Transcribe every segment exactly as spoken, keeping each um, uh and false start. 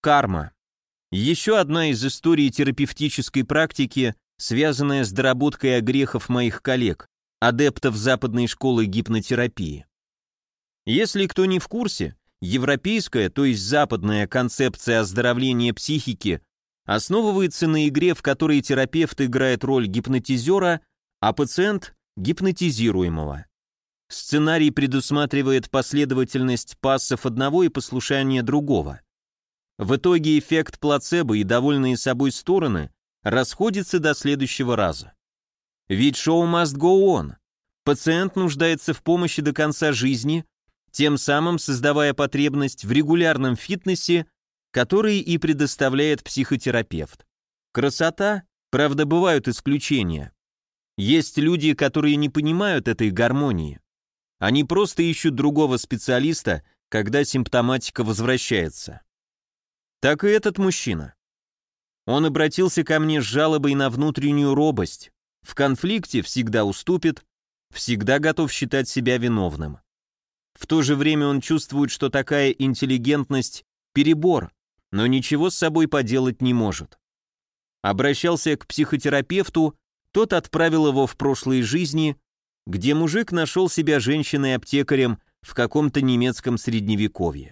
Карма. Еще одна из историй терапевтической практики, связанная с доработкой огрехов моих коллег, адептов западной школы гипнотерапии. Если кто не в курсе, европейская, то есть западная концепция оздоровления психики основывается на игре, в которой терапевт играет роль гипнотизера, а пациент – гипнотизируемого. Сценарий предусматривает последовательность пассов одного и послушания другого. В итоге эффект плацебо и довольные собой стороны расходятся до следующего раза. Ведь шоу must go on. Пациент нуждается в помощи до конца жизни, тем самым создавая потребность в регулярном фитнесе, который и предоставляет психотерапевт. Красота, правда, бывают исключения. Есть люди, которые не понимают этой гармонии. Они просто ищут другого специалиста, когда симптоматика возвращается. Так и этот мужчина. Он обратился ко мне с жалобой на внутреннюю робость. В конфликте всегда уступит, всегда готов считать себя виновным. В то же время он чувствует, что такая интеллигентность – перебор, но ничего с собой поделать не может. Обращался к психотерапевту, тот отправил его в прошлые жизни, где мужик нашел себя женщиной-аптекарем в каком-то немецком средневековье.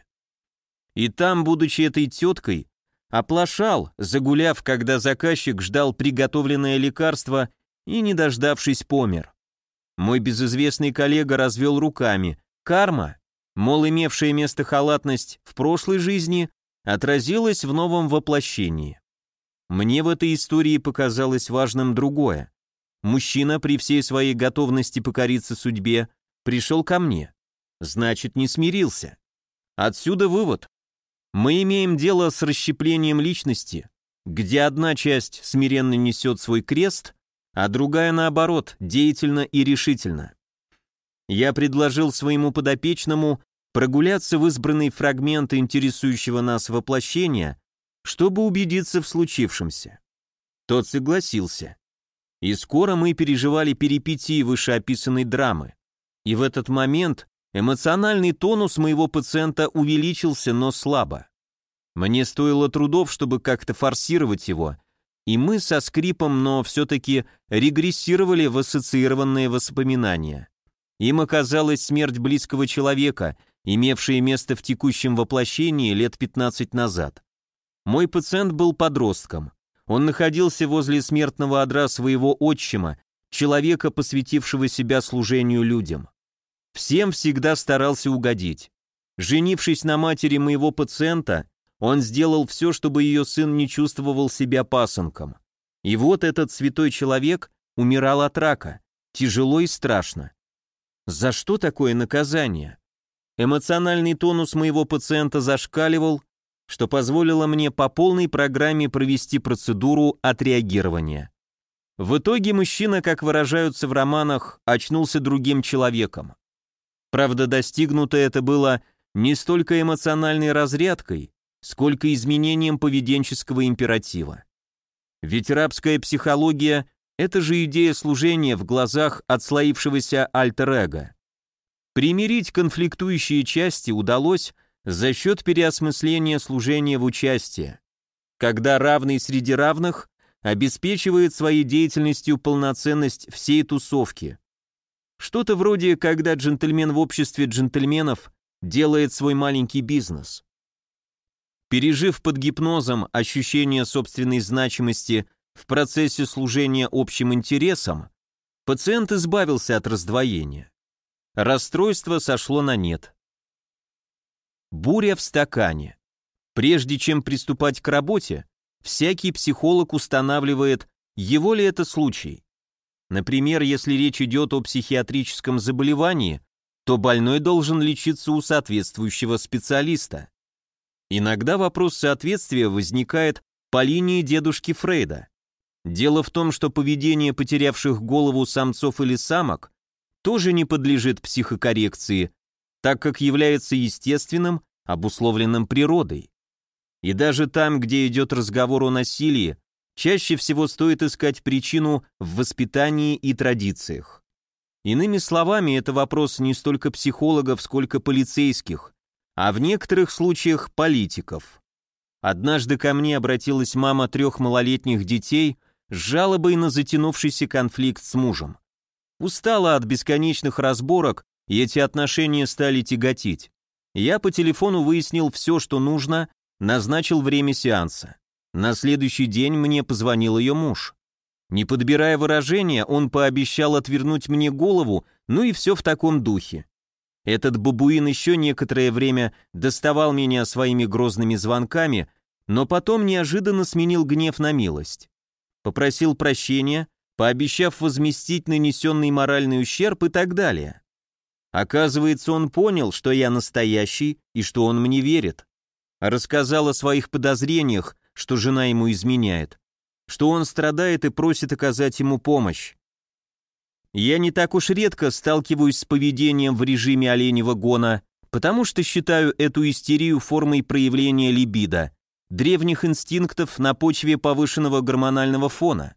И там, будучи этой теткой, оплошал, загуляв, когда заказчик ждал приготовленное лекарство и, не дождавшись, помер. Мой безызвестный коллега развел руками. Карма, мол, имевшая место халатность в прошлой жизни, отразилась в новом воплощении. Мне в этой истории показалось важным другое. Мужчина при всей своей готовности покориться судьбе пришел ко мне. Значит, не смирился. Отсюда вывод. Мы имеем дело с расщеплением личности, где одна часть смиренно несет свой крест, а другая, наоборот, деятельно и решительно. Я предложил своему подопечному прогуляться в избранный фрагмент интересующего нас воплощения, чтобы убедиться в случившемся. Тот согласился. И скоро мы переживали перипетии вышеописанной драмы. И в этот момент эмоциональный тонус моего пациента увеличился, но слабо. Мне стоило трудов, чтобы как-то форсировать его, и мы со скрипом, но все-таки регрессировали в ассоциированные воспоминания. Им оказалась смерть близкого человека, имевшая место в текущем воплощении лет пятнадцать назад. Мой пациент был подростком. Он находился возле смертного одра своего отчима, человека, посвятившего себя служению людям. Всем всегда старался угодить. Женившись на матери моего пациента, он сделал все, чтобы ее сын не чувствовал себя пасынком. И вот этот святой человек умирал от рака, тяжело и страшно. За что такое наказание? Эмоциональный тонус моего пациента зашкаливал, что позволило мне по полной программе провести процедуру отреагирования. В итоге мужчина, как выражаются в романах, очнулся другим человеком. Правда, достигнуто это было не столько эмоциональной разрядкой, сколько изменением поведенческого императива. Ведь рабская психология – это же идея служения в глазах отслоившегося альтер-эго. Примирить конфликтующие части удалось за счет переосмысления служения в участие, когда равный среди равных обеспечивает своей деятельностью полноценность всей тусовки. Что-то вроде, когда джентльмен в обществе джентльменов делает свой маленький бизнес. Пережив под гипнозом ощущение собственной значимости в процессе служения общим интересам, пациент избавился от раздвоения. Расстройство сошло на нет. Буря в стакане. Прежде чем приступать к работе, всякий психолог устанавливает, его ли это случай. Например, если речь идет о психиатрическом заболевании, то больной должен лечиться у соответствующего специалиста. Иногда вопрос соответствия возникает по линии дедушки Фрейда. Дело в том, что поведение потерявших голову самцов или самок тоже не подлежит психокоррекции, так как является естественным, обусловленным природой. И даже там, где идет разговор о насилии, чаще всего стоит искать причину в воспитании и традициях. Иными словами, это вопрос не столько психологов, сколько полицейских, а в некоторых случаях политиков. Однажды ко мне обратилась мама трех малолетних детей с жалобой на затянувшийся конфликт с мужем. Устала от бесконечных разборок, и эти отношения стали тяготить. Я по телефону выяснил все, что нужно, назначил время сеанса. На следующий день мне позвонил ее муж. Не подбирая выражения, он пообещал отвернуть мне голову, ну и все в таком духе. Этот бабуин еще некоторое время доставал меня своими грозными звонками, но потом неожиданно сменил гнев на милость. Попросил прощения, пообещав возместить нанесенный моральный ущерб и так далее. Оказывается, он понял, что я настоящий и что он мне верит. Рассказал о своих подозрениях, что жена ему изменяет, что он страдает и просит оказать ему помощь. Я не так уж редко сталкиваюсь с поведением в режиме оленьего гона, потому что считаю эту истерию формой проявления либидо, древних инстинктов на почве повышенного гормонального фона.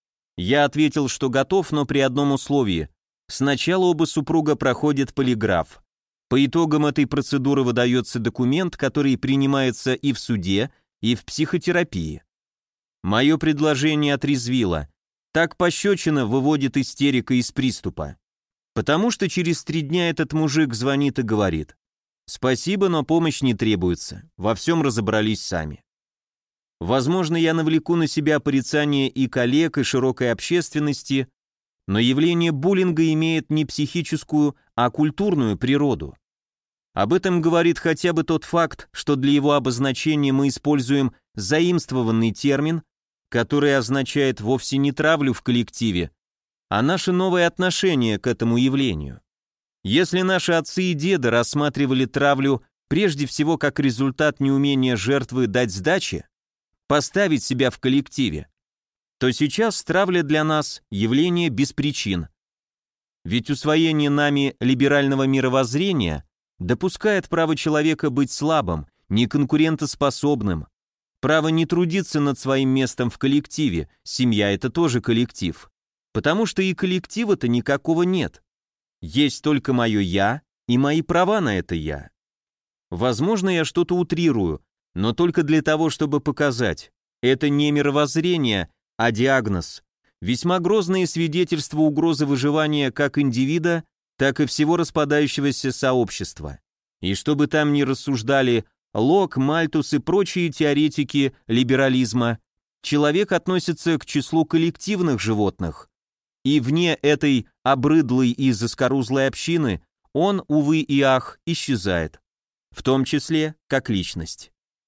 Я ответил, что готов, но при одном условии. Сначала оба супруга проходят полиграф. По итогам этой процедуры выдается документ, который принимается и в суде, и в психотерапии. Мое предложение отрезвило. Так пощечина выводит истерика из приступа. Потому что через три дня этот мужик звонит и говорит: «Спасибо, но помощь не требуется, во всем разобрались сами». Возможно, я навлеку на себя порицание и коллег, и широкой общественности, но явление буллинга имеет не психическую, а культурную природу. Об этом говорит хотя бы тот факт, что для его обозначения мы используем заимствованный термин, который означает вовсе не травлю в коллективе, а наше новое отношение к этому явлению. Если наши отцы и деды рассматривали травлю прежде всего как результат неумения жертвы дать сдачи, поставить себя в коллективе, то сейчас травля для нас явление без причин. Ведь усвоение нами либерального мировоззрения допускает право человека быть слабым, неконкурентоспособным, право не трудиться над своим местом в коллективе, семья — это тоже коллектив, потому что и коллектива-то никакого нет. Есть только мое «я» и мои права на это «я». Возможно, я что-то утрирую, но только для того, чтобы показать, это не мировоззрение, а диагноз, весьма грозные свидетельства угрозы выживания как индивида, так и всего распадающегося сообщества. И чтобы там ни рассуждали Лок, Мальтус и прочие теоретики либерализма, человек относится к числу коллективных животных, и вне этой обрыдлой и заскорузлой общины он, увы и ах, исчезает, в том числе как личность.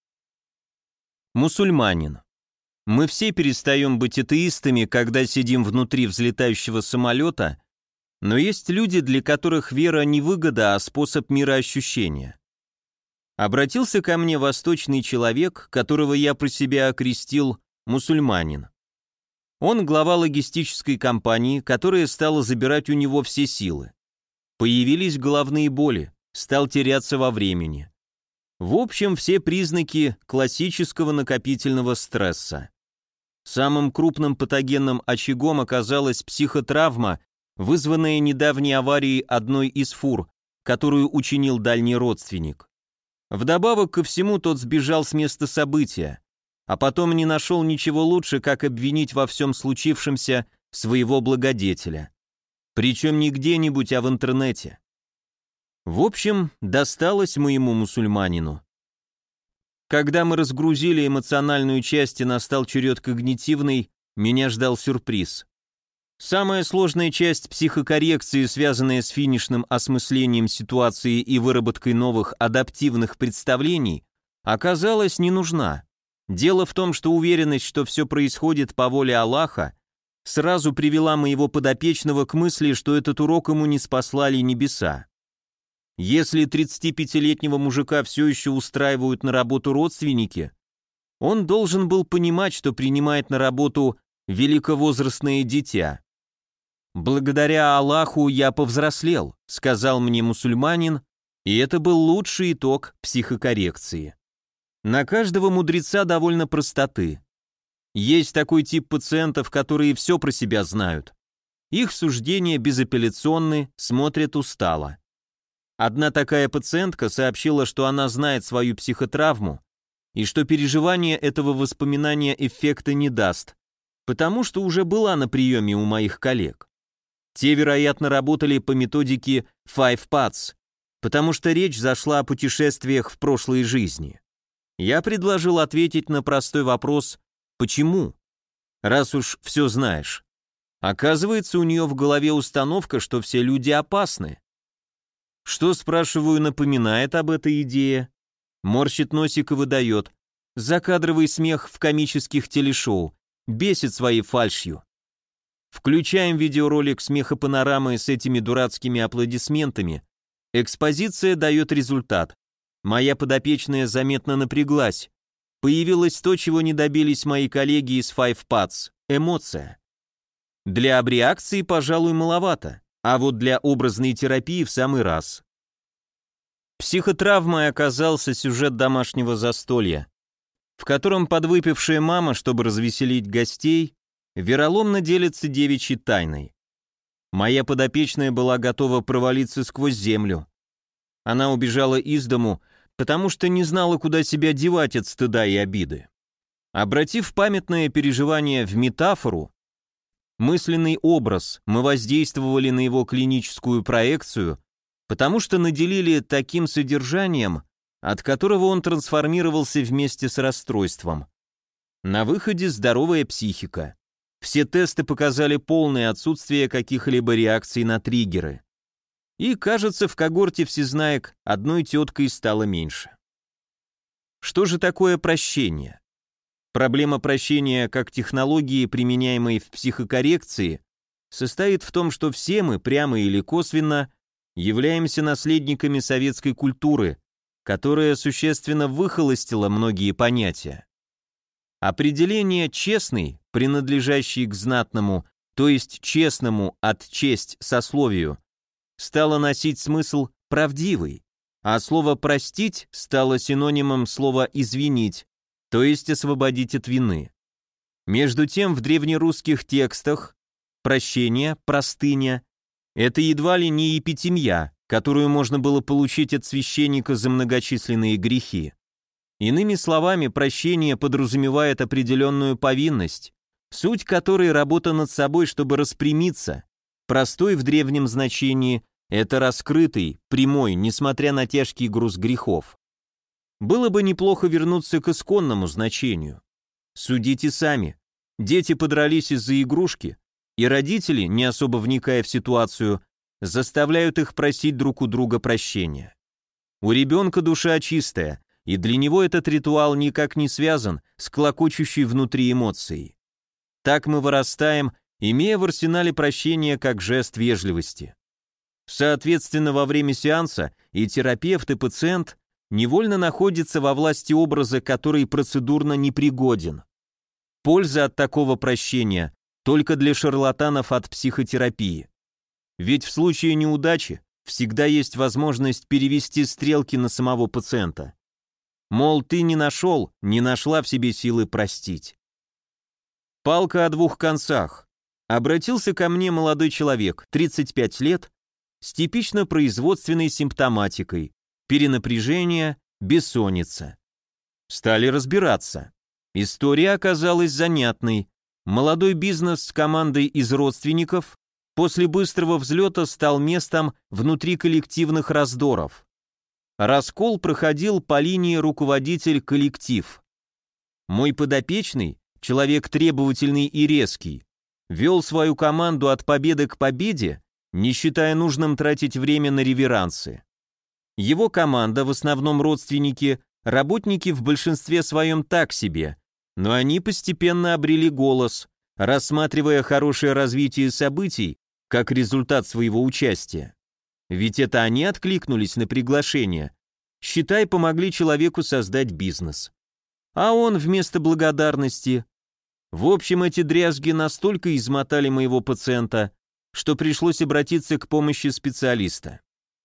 Мусульманин. Мы все перестаем быть атеистами, когда сидим внутри взлетающего самолета, но есть люди, для которых вера не выгода, а способ мироощущения. Обратился ко мне восточный человек, которого я про себя окрестил мусульманин. Он глава логистической компании, которая стала забирать у него все силы. Появились головные боли, стал теряться во времени. В общем, все признаки классического накопительного стресса. Самым крупным патогенным очагом оказалась психотравма, вызванная недавней аварией одной из фур, которую учинил дальний родственник. Вдобавок ко всему тот сбежал с места события, а потом не нашел ничего лучше, как обвинить во всем случившемся своего благодетеля. Причем не где-нибудь, а в интернете. В общем, досталось моему мусульманину. Когда мы разгрузили эмоциональную часть и настал черед когнитивной, меня ждал сюрприз. Самая сложная часть психокоррекции, связанная с финишным осмыслением ситуации и выработкой новых адаптивных представлений, оказалась не нужна. Дело в том, что уверенность, что все происходит по воле Аллаха, сразу привела моего подопечного к мысли, что этот урок ему не спаслали небеса. Если тридцатипятилетнего мужика все еще устраивают на работу родственники, он должен был понимать, что принимает на работу великовозрастное дитя. «Благодаря Аллаху я повзрослел», — сказал мне мусульманин, и это был лучший итог психокоррекции. На каждого мудреца довольно простоты. Есть такой тип пациентов, которые все про себя знают. Их суждения безапелляционны, смотрят устало. Одна такая пациентка сообщила, что она знает свою психотравму, и что переживание этого воспоминания эффекта не даст, потому что уже была на приеме у моих коллег. Те, вероятно, работали по методике Five Paths, потому что речь зашла о путешествиях в прошлой жизни. Я предложил ответить на простой вопрос «почему?», раз уж все знаешь. Оказывается, у нее в голове установка, что все люди опасны. Что, спрашиваю, напоминает об этой идее? Морщит носик и выдает. Закадровый смех в комических телешоу. Бесит своей фальшью. Включаем видеоролик смехопанорамы с этими дурацкими аплодисментами. Экспозиция дает результат. Моя подопечная заметно напряглась. Появилось то, чего не добились мои коллеги из Five Paths – эмоция. Для абреакции, пожалуй, маловато, а вот для образной терапии в самый раз. Психотравмой оказался сюжет домашнего застолья, в котором подвыпившая мама, чтобы развеселить гостей, вероломно делится девичьей тайной. Моя подопечная была готова провалиться сквозь землю. Она убежала из дому, потому что не знала, куда себя девать от стыда и обиды. Обратив памятное переживание в метафору, мысленный образ, мы воздействовали на его клиническую проекцию, потому что наделили таким содержанием, от которого он трансформировался вместе с расстройством. На выходе здоровая психика. Все тесты показали полное отсутствие каких-либо реакций на триггеры. И, кажется, в когорте всезнаек одной теткой стало меньше. Что же такое прощение? Проблема прощения как технологии, применяемой в психокоррекции, состоит в том, что все мы, прямо или косвенно, являемся наследниками советской культуры, которая существенно выхолостила многие понятия. Определение «честный», принадлежащий к знатному, то есть честному от честь сословию, стало носить смысл «правдивый», а слово «простить» стало синонимом слова «извинить», то есть освободить от вины. Между тем, в древнерусских текстах прощение, простыня – это едва ли не епитемья, которую можно было получить от священника за многочисленные грехи. Иными словами, прощение подразумевает определенную повинность, суть которой работа над собой, чтобы распрямиться. Простой в древнем значении – это раскрытый, прямой, несмотря на тяжкий груз грехов. Было бы неплохо вернуться к исконному значению. Судите сами. Дети подрались из-за игрушки, и родители, не особо вникая в ситуацию, заставляют их просить друг у друга прощения. У ребенка душа чистая, и для него этот ритуал никак не связан с клокочущей внутри эмоцией. Так мы вырастаем, имея в арсенале прощения как жест вежливости. Соответственно, во время сеанса и терапевт, и пациент невольно находятся во власти образа, который процедурно непригоден. Польза от такого прощения только для шарлатанов от психотерапии. Ведь в случае неудачи всегда есть возможность перевести стрелки на самого пациента. Мол, ты не нашел, не нашла в себе силы простить. Палка о двух концах. Обратился ко мне молодой человек, тридцать пять лет, с типично производственной симптоматикой, перенапряжение, бессонница. Стали разбираться. История оказалась занятной. Молодой бизнес с командой из родственников после быстрого взлета стал местом внутриколлективных раздоров. Раскол проходил по линии руководитель-коллектив. Мой подопечный, человек требовательный и резкий, вел свою команду от победы к победе, не считая нужным тратить время на реверансы. Его команда, в основном родственники, работники в большинстве своем так себе, но они постепенно обрели голос, рассматривая хорошее развитие событий как результат своего участия. Ведь это они откликнулись на приглашение. Считай, помогли человеку создать бизнес. А он вместо благодарности... В общем, эти дрязги настолько измотали моего пациента, что пришлось обратиться к помощи специалиста.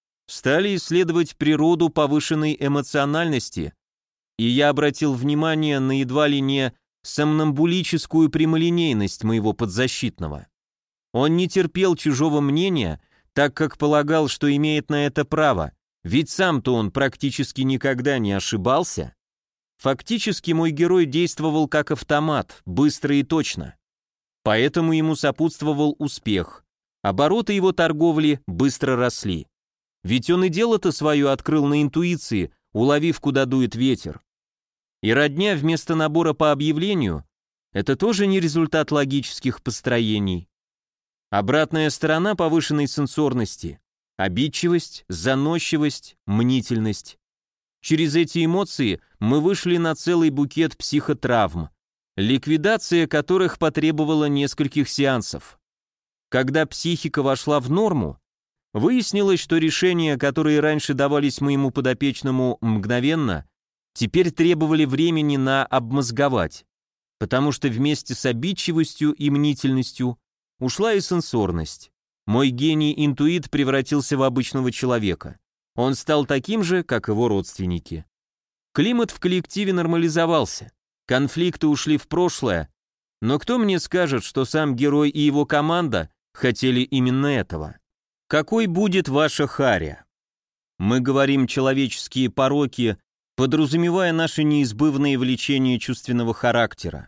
Стали исследовать природу повышенной эмоциональности, и я обратил внимание на едва ли не сомнамбулическую прямолинейность моего подзащитного. Он не терпел чужого мнения, так как полагал, что имеет на это право, ведь сам-то он практически никогда не ошибался. Фактически мой герой действовал как автомат, быстро и точно. Поэтому ему сопутствовал успех. Обороты его торговли быстро росли. Ведь он и дело-то свое открыл на интуиции, уловив, куда дует ветер. И родня вместо набора по объявлению – это тоже не результат логических построений. Обратная сторона повышенной сенсорности – обидчивость, заносчивость, мнительность. Через эти эмоции мы вышли на целый букет психотравм, ликвидация которых потребовала нескольких сеансов. Когда психика вошла в норму, выяснилось, что решения, которые раньше давались моему подопечному мгновенно, теперь требовали времени на обмозговать, потому что вместе с обидчивостью и мнительностью ушла и сенсорность. Мой гений-интуит превратился в обычного человека. Он стал таким же, как его родственники. Климат в коллективе нормализовался, конфликты ушли в прошлое, но кто мне скажет, что сам герой и его команда хотели именно этого? Какой будет ваша харя? Мы говорим человеческие пороки, подразумевая наше неизбывное влечение чувственного характера.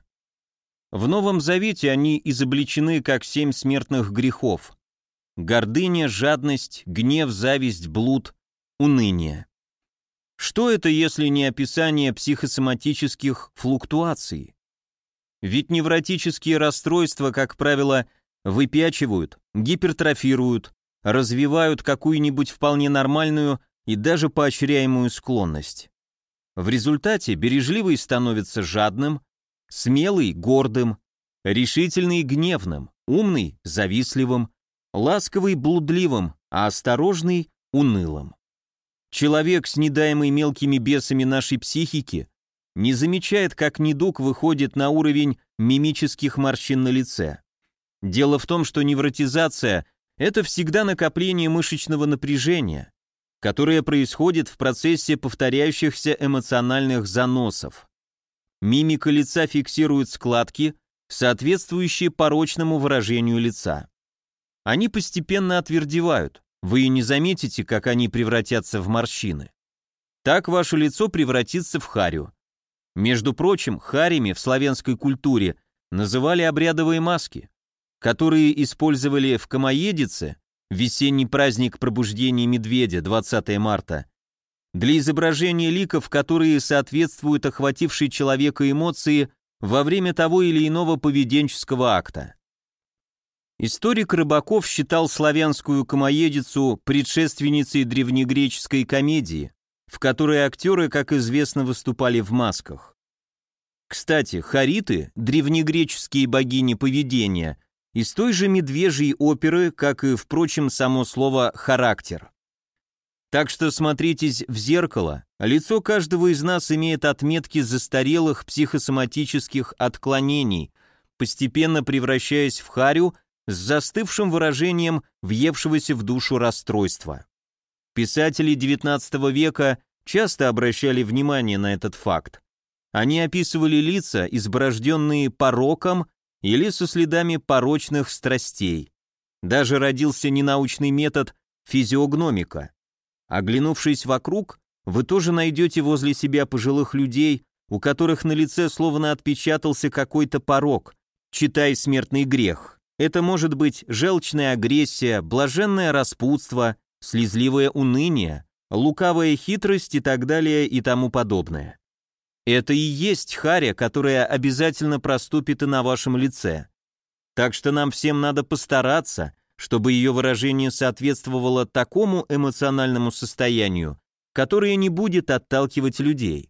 В Новом Завете они изобличены как семь смертных грехов: гордыня, жадность, гнев, зависть, блуд, уныние. Что это, если не описание психосоматических флуктуаций? Ведь невротические расстройства, как правило, выпячивают, гипертрофируют, развивают какую-нибудь вполне нормальную и даже поощряемую склонность. В результате бережливый становится жадным, смелый – гордым, решительный – гневным, умный – завистливым, ласковый – блудливым, а осторожный – унылым. Человек, снедаемый мелкими бесами нашей психики, не замечает, как недуг выходит на уровень мимических морщин на лице. Дело в том, что невротизация – это всегда накопление мышечного напряжения, которое происходит в процессе повторяющихся эмоциональных заносов. Мимика лица фиксирует складки, соответствующие порочному выражению лица. Они постепенно отвердевают, вы и не заметите, как они превратятся в морщины. Так ваше лицо превратится в харю. Между прочим, харями в славянской культуре называли обрядовые маски, которые использовали в Комоедице, весенний праздник пробуждения медведя, двадцатое марта, для изображения ликов, которые соответствуют охватившей человека эмоции во время того или иного поведенческого акта. Историк Рыбаков считал славянскую Комоедицу предшественницей древнегреческой комедии, в которой актеры, как известно, выступали в масках. Кстати, хариты, древнегреческие богини поведения, из той же медвежьей оперы, как и, впрочем, само слово «характер». Так что смотритесь в зеркало, лицо каждого из нас имеет отметки застарелых психосоматических отклонений, постепенно превращаясь в харю с застывшим выражением въевшегося в душу расстройства. Писатели девятнадцатого века часто обращали внимание на этот факт. Они описывали лица, изборожденные пороком или со следами порочных страстей. Даже родился ненаучный метод физиогномика. Оглянувшись вокруг, вы тоже найдете возле себя пожилых людей, у которых на лице словно отпечатался какой-то порок, читай смертный грех. Это может быть желчная агрессия, блаженное распутство, слезливое уныние, лукавая хитрость и так далее и тому подобное. Это и есть харя, которая обязательно проступит и на вашем лице. Так что нам всем надо постараться, чтобы ее выражение соответствовало такому эмоциональному состоянию, которое не будет отталкивать людей.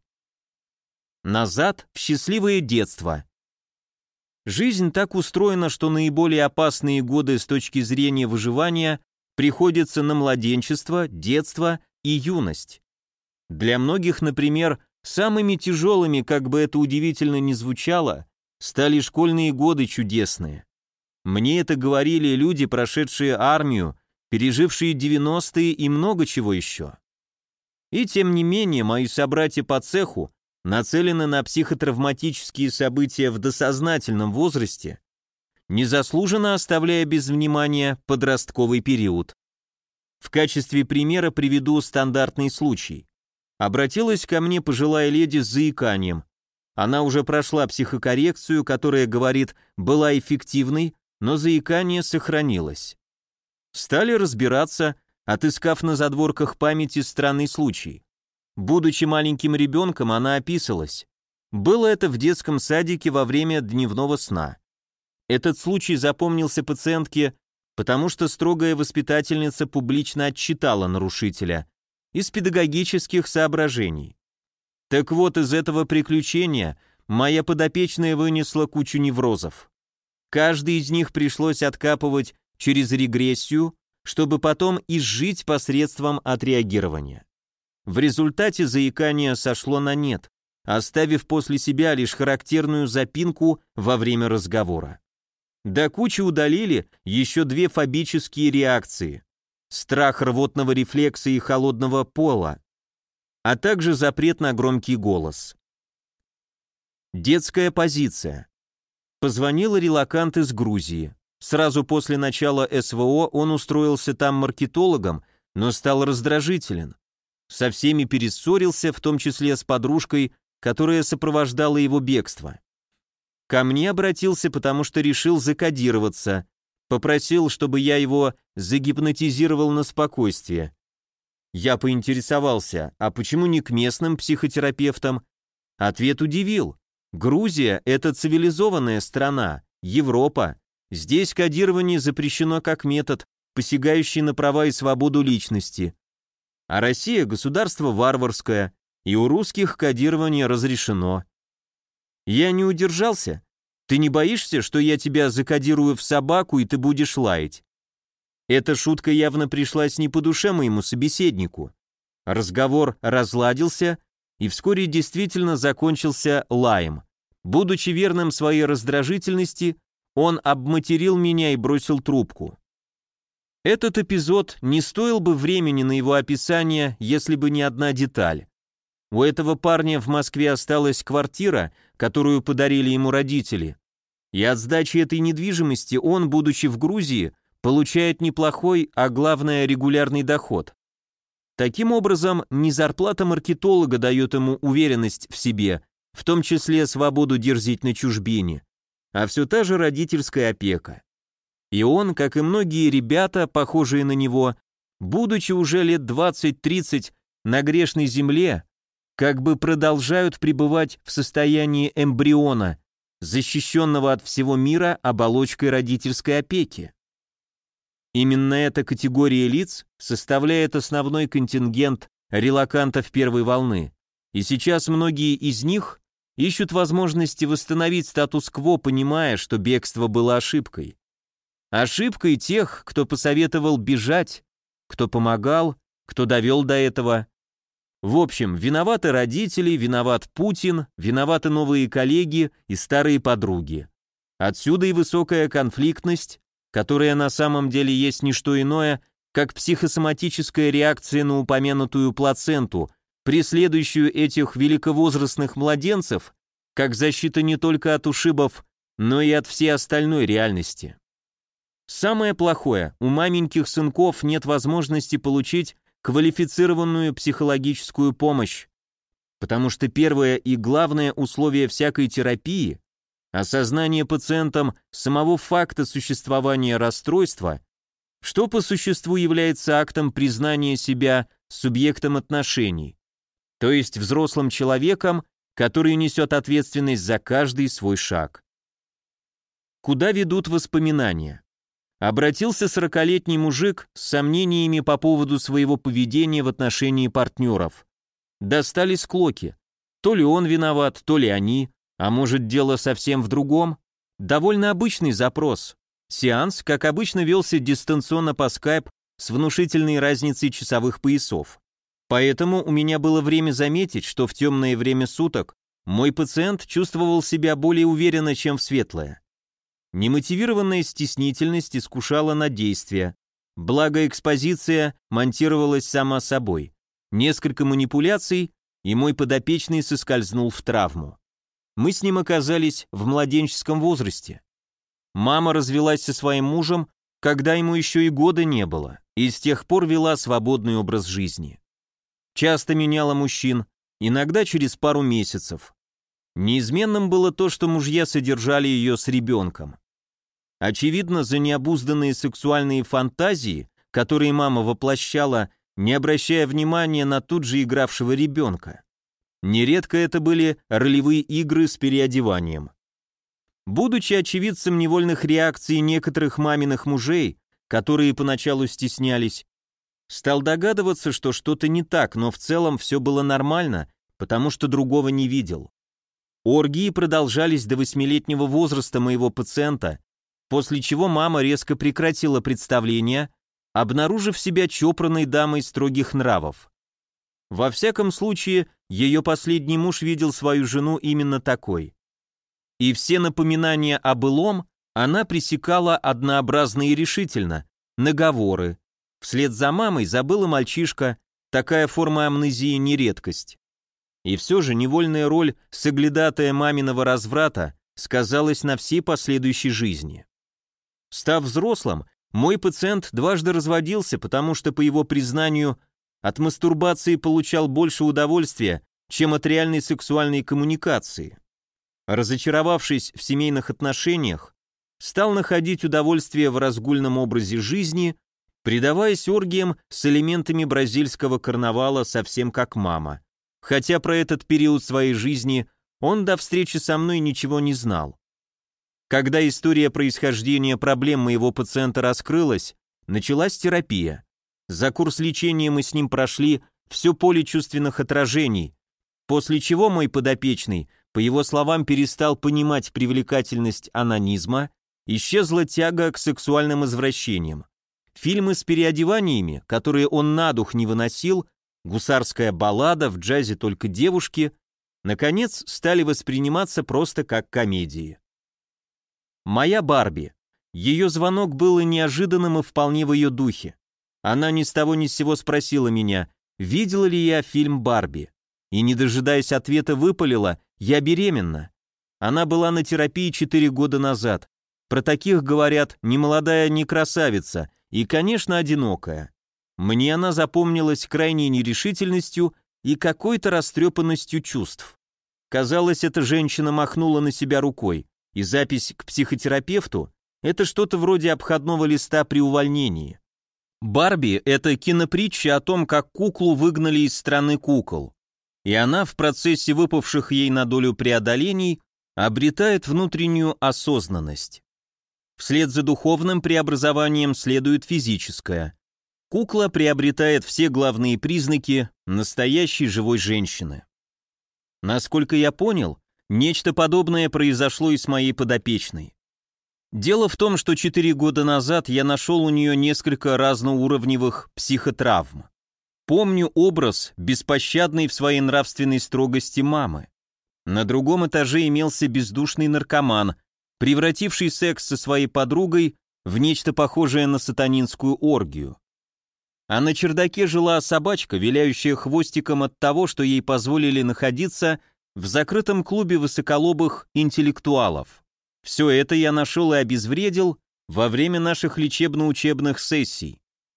Назад в счастливое детство. Жизнь так устроена, что наиболее опасные годы с точки зрения выживания приходятся на младенчество, детство и юность. Для многих, например, самыми тяжелыми, как бы это удивительно ни звучало, стали школьные годы чудесные. Мне это говорили люди, прошедшие армию, пережившие девяностые и много чего еще. И тем не менее, мои собратья по цеху нацелены на психотравматические события в досознательном возрасте, незаслуженно оставляя без внимания подростковый период. В качестве примера приведу стандартный случай. Обратилась ко мне пожилая леди с заиканием. Она уже прошла психокоррекцию, которая, говорит, была эффективной, но заикание сохранилось. Стали разбираться, отыскав на задворках памяти странный случай. Будучи маленьким ребенком, она описалась. Было это в детском садике во время дневного сна. Этот случай запомнился пациентке, потому что строгая воспитательница публично отчитала нарушителя из педагогических соображений. Так вот, из этого приключения моя подопечная вынесла кучу неврозов. Каждый из них пришлось откапывать через регрессию, чтобы потом изжить посредством отреагирования. В результате заикание сошло на нет, оставив после себя лишь характерную запинку во время разговора. До кучи удалили еще две фобические реакции: страх рвотного рефлекса и холодного пола, а также запрет на громкий голос. Детская позиция. Позвонил релокант из Грузии. Сразу после начала СВО он устроился там маркетологом, но стал раздражителен. Со всеми перессорился, в том числе с подружкой, которая сопровождала его бегство. Ко мне обратился, потому что решил закодироваться, попросил, чтобы я его загипнотизировал на спокойствие. Я поинтересовался, а почему не к местным психотерапевтам? Ответ удивил. Грузия — это цивилизованная страна, Европа. Здесь кодирование запрещено как метод, посягающий на права и свободу личности. А Россия — государство варварское, и у русских кодирование разрешено. Я не удержался. Ты не боишься, что я тебя закодирую в собаку, и ты будешь лаять? Эта шутка явно пришлась не по душе моему собеседнику. Разговор разладился и вскоре действительно закончился лаем. Будучи верным своей раздражительности, он обматерил меня и бросил трубку. Этот эпизод не стоил бы времени на его описание, если бы не одна деталь. У этого парня в Москве осталась квартира, которую подарили ему родители. И от сдачи этой недвижимости он, будучи в Грузии, получает неплохой, а главное, регулярный доход. Таким образом, не зарплата маркетолога дает ему уверенность в себе, в том числе свободу дерзить на чужбине, а все та же родительская опека. И он, как и многие ребята, похожие на него, будучи уже лет двадцать-тридцать на грешной земле, как бы продолжают пребывать в состоянии эмбриона, защищенного от всего мира оболочкой родительской опеки. Именно эта категория лиц составляет основной контингент релокантов первой волны, и сейчас многие из них ищут возможности восстановить статус-кво, понимая, что бегство было ошибкой. Ошибкой тех, кто посоветовал бежать, кто помогал, кто довел до этого. В общем, виноваты родители, виноват Путин, виноваты новые коллеги и старые подруги. Отсюда и высокая конфликтность, которая на самом деле есть не что иное, как психосоматическая реакция на упомянутую плаценту, преследующую этих великовозрастных младенцев, как защита не только от ушибов, но и от всей остальной реальности. Самое плохое, у маменьких сынков нет возможности получить квалифицированную психологическую помощь, потому что первое и главное условие всякой терапии — осознание пациентам самого факта существования расстройства, что по существу является актом признания себя субъектом отношений, то есть взрослым человеком, который несет ответственность за каждый свой шаг. Куда ведут воспоминания? Обратился сорокалетний мужик с сомнениями по поводу своего поведения в отношении партнеров. Достали склоки. То ли он виноват, то ли они, а может дело совсем в другом. Довольно обычный запрос. Сеанс, как обычно, велся дистанционно по скайп с внушительной разницей часовых поясов. Поэтому у меня было время заметить, что в темное время суток мой пациент чувствовал себя более уверенно, чем в светлое. Немотивированная стеснительность искушала на действие, благо экспозиция монтировалась сама собой. Несколько манипуляций, и мой подопечный соскользнул в травму. Мы с ним оказались в младенческом возрасте. Мама развелась со своим мужем, когда ему еще и года не было, и с тех пор вела свободный образ жизни. Часто меняла мужчин, иногда через пару месяцев. Неизменным было то, что мужья содержали ее с ребенком. Очевидно, за необузданные сексуальные фантазии, которые мама воплощала, не обращая внимания на тут же игравшего ребенка. Нередко это были ролевые игры с переодеванием. Будучи очевидцем невольных реакций некоторых маминых мужей, которые поначалу стеснялись, стал догадываться, что что-то не так, но в целом все было нормально, потому что другого не видел. Оргии продолжались до восьмилетнего возраста моего пациента, после чего мама резко прекратила представление, обнаружив себя чопорной дамой строгих нравов. Во всяком случае, ее последний муж видел свою жену именно такой. И все напоминания о былом она пресекала однообразно и решительно, наговоры. Вслед за мамой забыл и мальчишка, такая форма амнезии не редкость. И все же невольная роль соглядатая маминого разврата сказалась на всей последующей жизни. Став взрослым, мой пациент дважды разводился, потому что, по его признанию, от мастурбации получал больше удовольствия, чем от реальной сексуальной коммуникации. Разочаровавшись в семейных отношениях, стал находить удовольствие в разгульном образе жизни, предаваясь оргиям с элементами бразильского карнавала совсем как мама. Хотя про этот период своей жизни он до встречи со мной ничего не знал. Когда история происхождения проблем моего пациента раскрылась, началась терапия. За курс лечения мы с ним прошли все поле чувственных отражений, после чего мой подопечный, по его словам, перестал понимать привлекательность онанизма, исчезла тяга к сексуальным извращениям. Фильмы с переодеваниями, которые он на дух не выносил, гусарская баллада, в джазе только девушки, наконец стали восприниматься просто как комедии. Моя Барби. Ее звонок был и неожиданным, и вполне в ее духе. Она ни с того ни с сего спросила меня, видела ли я фильм «Барби», и, не дожидаясь ответа, выпалила: «Я беременна». Она была на терапии четыре года назад. Про таких говорят «не молодая, не красавица» и, конечно, одинокая. Мне она запомнилась крайней нерешительностью и какой-то растрепанностью чувств. Казалось, эта женщина махнула на себя рукой, и запись к психотерапевту – это что-то вроде обходного листа при увольнении. «Барби» — это кинопритча о том, как куклу выгнали из страны кукол. И она в процессе выпавших ей на долю преодолений обретает внутреннюю осознанность. Вслед за духовным преобразованием следует физическое. Кукла приобретает все главные признаки настоящей живой женщины. Насколько я понял, нечто подобное произошло и с моей подопечной. Дело в том, что четыре года назад я нашел у нее несколько разноуровневых психотравм. Помню образ беспощадной в своей нравственной строгости мамы. На другом этаже имелся бездушный наркоман, превративший секс со своей подругой в нечто похожее на сатанинскую оргию. А на чердаке жила собачка, виляющая хвостиком от того, что ей позволили находиться в закрытом клубе высоколобых интеллектуалов. Все это я нашел и обезвредил во время наших лечебно-учебных сессий.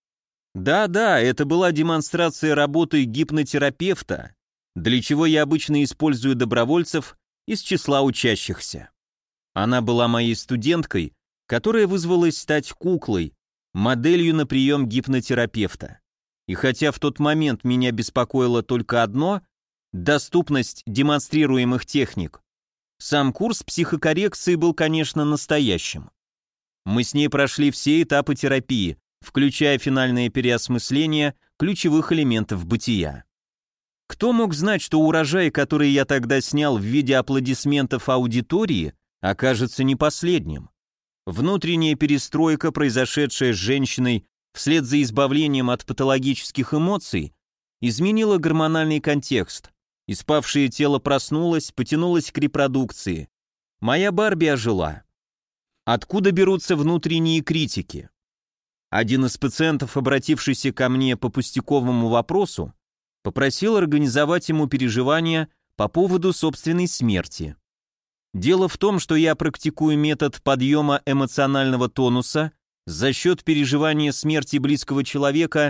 Да-да, это была демонстрация работы гипнотерапевта, для чего я обычно использую добровольцев из числа учащихся. Она была моей студенткой, которая вызвалась стать куклой, моделью на прием гипнотерапевта. И хотя в тот момент меня беспокоило только одно – доступность демонстрируемых техник, сам курс психокоррекции был, конечно, настоящим. Мы с ней прошли все этапы терапии, включая финальное переосмысление ключевых элементов бытия. Кто мог знать, что урожай, который я тогда снял в виде аплодисментов аудитории, окажется не последним? Внутренняя перестройка, произошедшая с женщиной вслед за избавлением от патологических эмоций, изменила гормональный контекст. Испавшее тело проснулось, потянулось к репродукции. Моя Барби ожила. Откуда берутся внутренние критики? Один из пациентов, обратившийся ко мне по пустяковому вопросу, попросил организовать ему переживания по поводу собственной смерти. Дело в том, что я практикую метод подъема эмоционального тонуса за счет переживания смерти близкого человека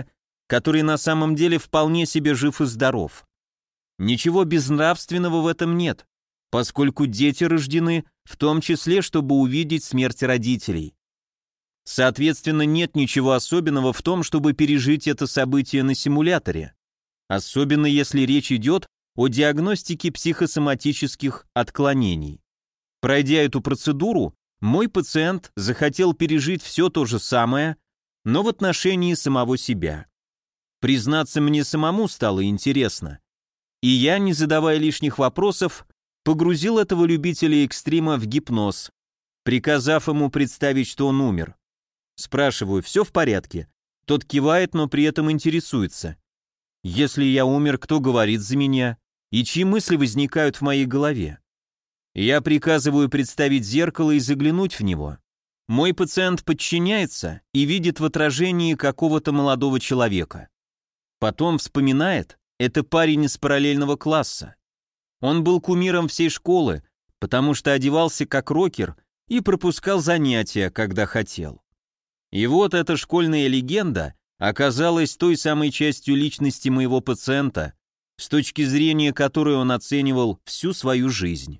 который на самом деле вполне себе жив и здоров. Ничего безнравственного в этом нет, поскольку дети рождены в том числе, чтобы увидеть смерть родителей. Соответственно, нет ничего особенного в том, чтобы пережить это событие на симуляторе, особенно если речь идет о диагностике психосоматических отклонений. Пройдя эту процедуру, мой пациент захотел пережить все то же самое, но в отношении самого себя. Признаться, мне самому стало интересно. И я, не задавая лишних вопросов, погрузил этого любителя экстрима в гипноз, приказав ему представить, что он умер. Спрашиваю, все в порядке? Тот кивает, но при этом интересуется. Если я умер, кто говорит за меня? И чьи мысли возникают в моей голове? Я приказываю представить зеркало и заглянуть в него. Мой пациент подчиняется и видит в отражении какого-то молодого человека. Потом вспоминает, это парень из параллельного класса. Он был кумиром всей школы, потому что одевался как рокер и пропускал занятия, когда хотел. И вот эта школьная легенда оказалась той самой частью личности моего пациента, с точки зрения которой он оценивал всю свою жизнь.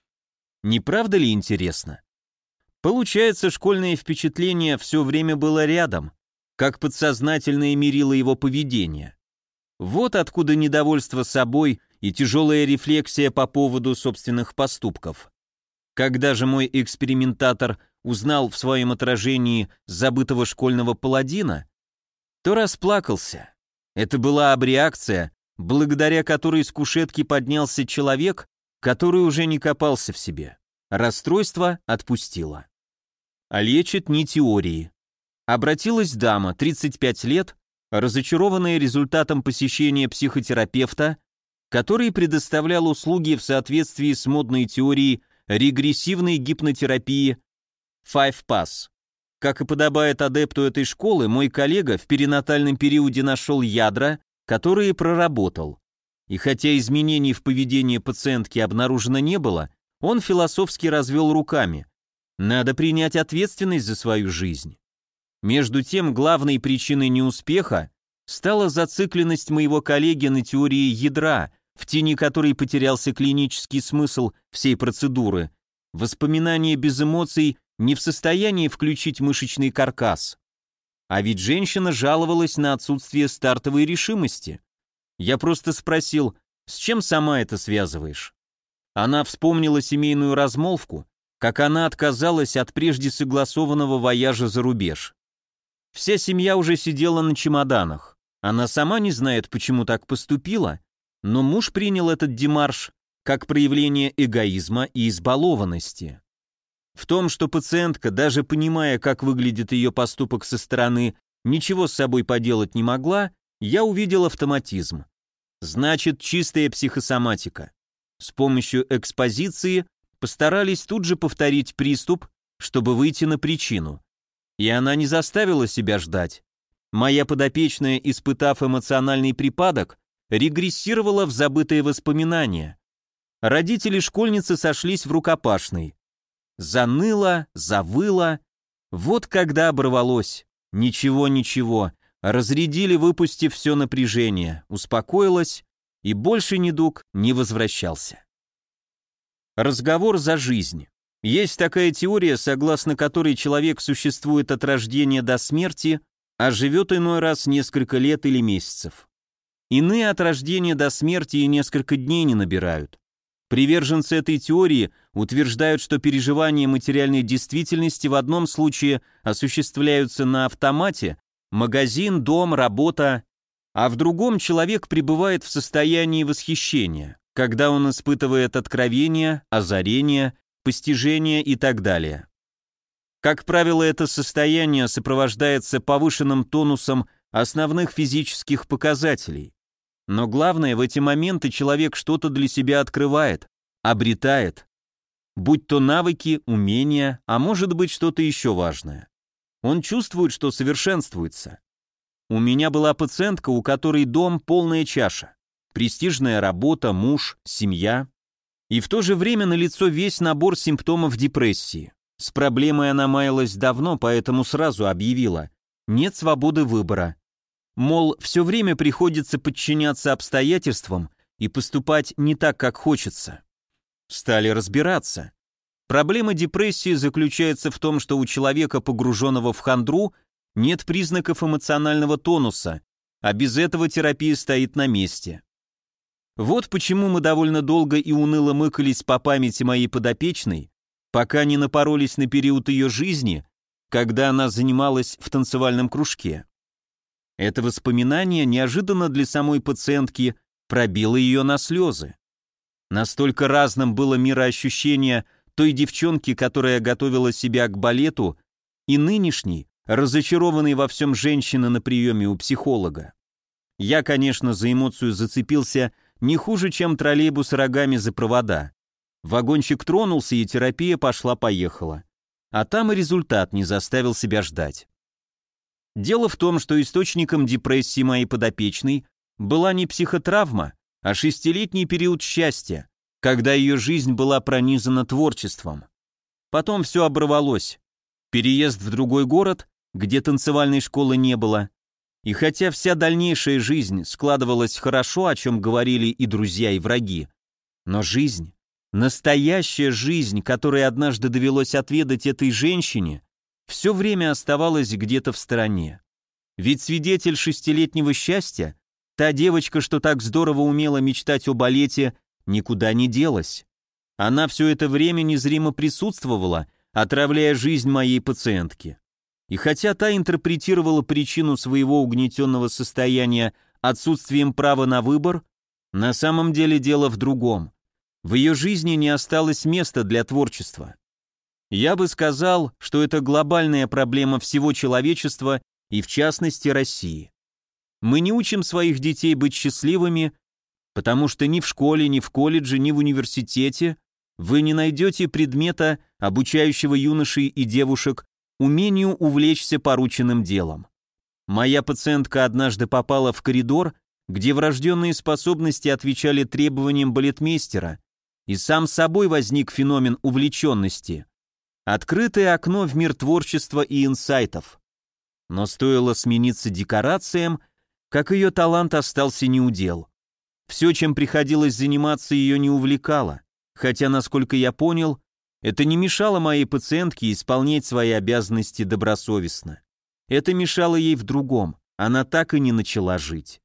Не правда ли интересно? Получается, школьное впечатление все время было рядом, как подсознательное мерило его поведение. Вот откуда недовольство собой и тяжелая рефлексия по поводу собственных поступков. Когда же мой экспериментатор узнал в своем отражении забытого школьного паладина, то расплакался. Это была абреакция, благодаря которой с кушетки поднялся человек, который уже не копался в себе. Расстройство отпустило. А лечит не теории. Обратилась дама, тридцать пять лет, разочарованная результатом посещения психотерапевта, который предоставлял услуги в соответствии с модной теорией регрессивной гипнотерапии Five Pass. Как и подобает адепту этой школы, мой коллега в перинатальном периоде нашел ядра, которые проработал. И хотя изменений в поведении пациентки обнаружено не было, он философски развел руками. Надо принять ответственность за свою жизнь. Между тем, главной причиной неуспеха стала зацикленность моего коллеги на теории ядра, в тени которой потерялся клинический смысл всей процедуры. Воспоминание без эмоций не в состоянии включить мышечный каркас. А ведь женщина жаловалась на отсутствие стартовой решимости. Я просто спросил, с чем сама это связываешь? Она вспомнила семейную размолвку, как она отказалась от прежде согласованного вояжа за рубеж. Вся семья уже сидела на чемоданах. Она сама не знает, почему так поступила, но муж принял этот демарш как проявление эгоизма и избалованности. В том, что пациентка, даже понимая, как выглядит ее поступок со стороны, ничего с собой поделать не могла, я увидел автоматизм. Значит, чистая психосоматика. С помощью экспозиции постарались тут же повторить приступ, чтобы выйти на причину. И она не заставила себя ждать. Моя подопечная, испытав эмоциональный припадок, регрессировала в забытые воспоминания. Родители школьницы сошлись в рукопашной. Заныло, завыло. Вот когда оборвалось. Ничего, ничего. Разрядили, выпустив все напряжение. Успокоилась, и больше недуг не возвращался. Разговор за жизнь. Есть такая теория, согласно которой человек существует от рождения до смерти, а живет иной раз несколько лет или месяцев. Иные от рождения до смерти и несколько дней не набирают. Приверженцы этой теории утверждают, что переживания материальной действительности в одном случае осуществляются на автомате, магазин, дом, работа, а в другом человек пребывает в состоянии восхищения, когда он испытывает откровение, озарение, постижение и так далее. Как правило, это состояние сопровождается повышенным тонусом основных физических показателей. Но главное, в эти моменты человек что-то для себя открывает, обретает, будь то навыки, умения, а может быть что-то еще важное. Он чувствует, что совершенствуется. У меня была пациентка, у которой дом полная чаша, престижная работа, муж, семья, и в то же время налицо весь набор симптомов депрессии. С проблемой она маялась давно, поэтому сразу объявила: нет свободы выбора. Мол, все время приходится подчиняться обстоятельствам и поступать не так, как хочется. Стали разбираться. Проблема депрессии заключается в том, что у человека, погруженного в хандру, нет признаков эмоционального тонуса, а без этого терапия стоит на месте. Вот почему мы довольно долго и уныло мыкались по памяти моей подопечной, пока не напоролись на период ее жизни, когда она занималась в танцевальном кружке. Это воспоминание неожиданно для самой пациентки пробило ее на слезы. Настолько разным было мироощущение той девчонки, которая готовила себя к балету, и нынешней, разочарованной во всем женщины на приеме у психолога. Я, конечно, за эмоцию зацепился не хуже, чем троллейбус рогами за провода. Вагончик тронулся, и терапия пошла-поехала. А там и результат не заставил себя ждать. Дело в том, что источником депрессии моей подопечной была не психотравма, а шестилетний период счастья, когда ее жизнь была пронизана творчеством. Потом все оборвалось. Переезд в другой город, где танцевальной школы не было. И хотя вся дальнейшая жизнь складывалась хорошо, о чем говорили и друзья, и враги, но жизнь, настоящая жизнь, которой однажды довелось отведать этой женщине, все время оставалась где-то в стороне. Ведь свидетель шестилетнего счастья, та девочка, что так здорово умела мечтать о балете, никуда не делась. Она все это время незримо присутствовала, отравляя жизнь моей пациентки. И хотя та интерпретировала причину своего угнетенного состояния отсутствием права на выбор, на самом деле дело в другом. В ее жизни не осталось места для творчества. Я бы сказал, что это глобальная проблема всего человечества и в частности России. Мы не учим своих детей быть счастливыми, потому что ни в школе, ни в колледже, ни в университете вы не найдете предмета, обучающего юношей и девушек умению увлечься порученным делом. Моя пациентка однажды попала в коридор, где врожденные способности отвечали требованиям балетмейстера, и сам собой возник феномен увлеченности. Открытое окно в мир творчества и инсайтов. Но стоило смениться декорациям, как ее талант остался неудел. Все, чем приходилось заниматься, ее не увлекало, хотя, насколько я понял, это не мешало моей пациентке исполнять свои обязанности добросовестно. Это мешало ей в другом, она так и не начала жить.